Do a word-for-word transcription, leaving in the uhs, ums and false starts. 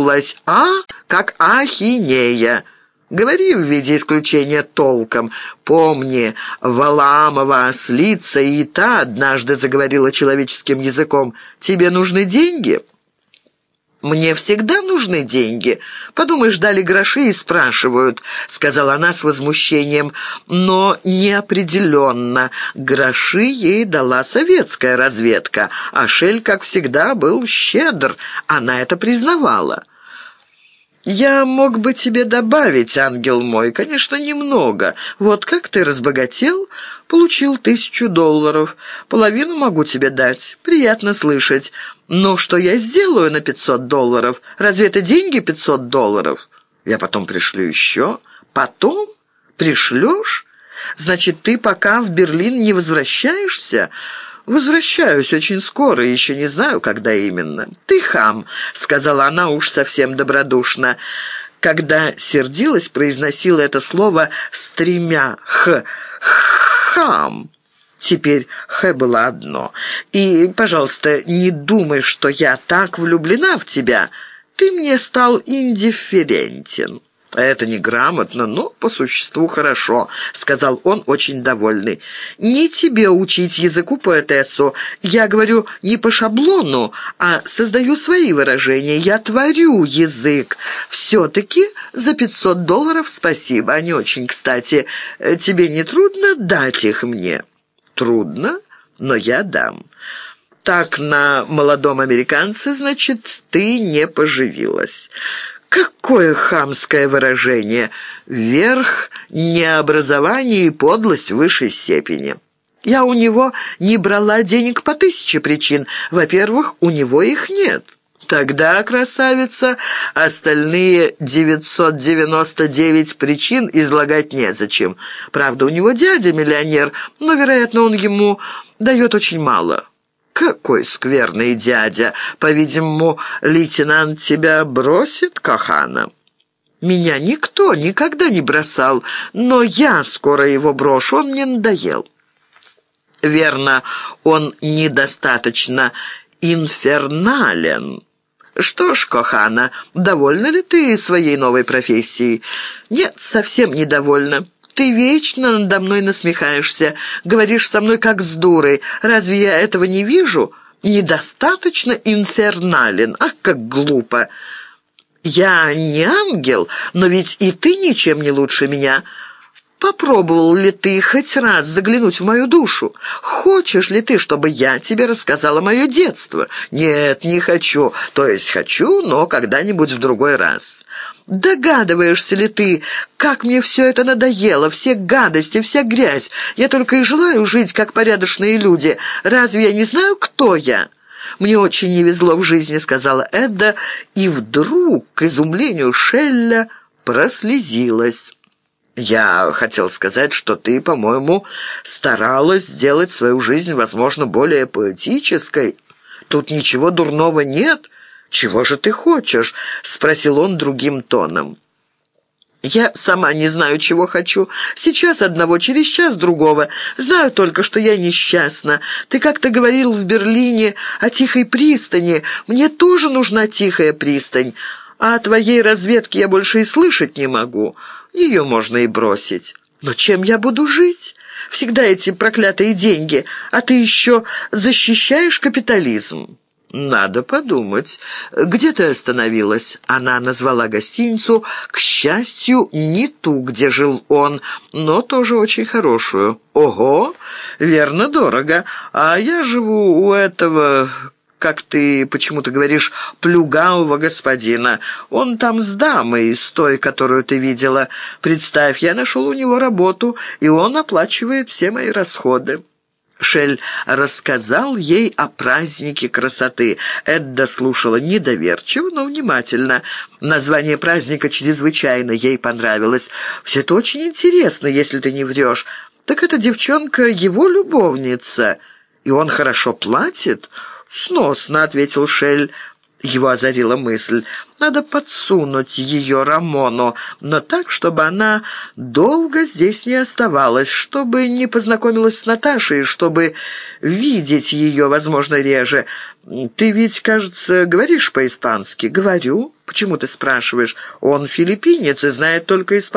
ошиблась. А, как ахинея. Говори в виде исключения толком. Помни, Валаамова ослица и та однажды заговорила человеческим языком. Тебе нужны деньги?» «Мне всегда нужны деньги. Подумаешь, дали гроши и спрашивают», — сказала она с возмущением, но неопределенно. Гроши ей дала советская разведка, а Шель, как всегда, был щедр. Она это признавала. «Я мог бы тебе добавить, ангел мой, конечно, немного. Вот как ты разбогател, получил тысячу долларов. Половину могу тебе дать. Приятно слышать. Но что я сделаю на пятьсот долларов? Разве это деньги пятьсот долларов? Я потом пришлю еще. Потом? Пришлешь? Значит, ты пока в Берлин не возвращаешься?» «Возвращаюсь очень скоро, еще не знаю, когда именно». «Ты хам», — сказала она уж совсем добродушно. Когда сердилась, произносила это слово с тремя «х». «Хам». Теперь «х» было одно. «И, пожалуйста, не думай, что я так влюблена в тебя. Ты мне стал индифферентен». «Это неграмотно, но по существу хорошо», — сказал он, очень довольный. «Не тебе учить языку поэтессу. Я говорю не по шаблону, а создаю свои выражения. Я творю язык. Все-таки за пятьсот долларов спасибо. Они очень кстати. Тебе не трудно дать их мне?» «Трудно, но я дам». «Так на молодом американце, значит, ты не поживилась». Какое хамское выражение! Верх необразования и подлость в высшей степени. Я у него не брала денег по тысяче причин. Во-первых, у него их нет. Тогда, красавица, остальные девятьсот девяносто девять причин излагать незачем. Правда, у него дядя миллионер, но, вероятно, он ему дает очень мало. «Какой скверный дядя! По-видимому, лейтенант тебя бросит, Кохана?» «Меня никто никогда не бросал, но я скоро его брошу, он мне надоел». «Верно, он недостаточно инфернален». «Что ж, Кохана, довольна ли ты своей новой профессией?» «Нет, совсем недовольна». «Ты вечно надо мной насмехаешься, говоришь со мной как с дурой. Разве я этого не вижу? Недостаточно инфернален. Ах, как глупо! Я не ангел, но ведь и ты ничем не лучше меня. Попробовал ли ты хоть раз заглянуть в мою душу? Хочешь ли ты, чтобы я тебе рассказала мое детство? Нет, не хочу. То есть хочу, но когда-нибудь в другой раз». «Догадываешься ли ты, как мне все это надоело, все гадости, вся грязь? Я только и желаю жить, как порядочные люди. Разве я не знаю, кто я?» «Мне очень не везло в жизни», — сказала Эдда, и вдруг, к изумлению Шелля, прослезилась. «Я хотел сказать, что ты, по-моему, старалась сделать свою жизнь, возможно, более поэтической. Тут ничего дурного нет». «Чего же ты хочешь?» — спросил он другим тоном. «Я сама не знаю, чего хочу. Сейчас одного, через час другого. Знаю только, что я несчастна. Ты как-то говорил в Берлине о тихой пристани. Мне тоже нужна тихая пристань. А о твоей разведке я больше и слышать не могу. Ее можно и бросить. Но чем я буду жить? Всегда эти проклятые деньги. А ты еще защищаешь капитализм». «Надо подумать. Где ты остановилась?» Она назвала гостиницу, к счастью, не ту, где жил он, но тоже очень хорошую. «Ого! Верно, дорого. А я живу у этого, как ты почему-то говоришь, плюгавого господина. Он там с дамой, с той, которую ты видела. Представь, я нашел у него работу, и он оплачивает все мои расходы». Шель рассказал ей о празднике красоты. Эдда слушала недоверчиво, но внимательно. Название праздника чрезвычайно ей понравилось. «Все это очень интересно, если ты не врешь. Так эта девчонка его любовница, и он хорошо платит?» «Сносно», — ответил Шель. Его озарила мысль. Надо подсунуть ее Рамону, но так, чтобы она долго здесь не оставалась, чтобы не познакомилась с Наташей, чтобы видеть ее, возможно, реже. Ты ведь, кажется, говоришь по-испански?» «Говорю. Почему ты спрашиваешь? Он филиппинец и знает только испанский».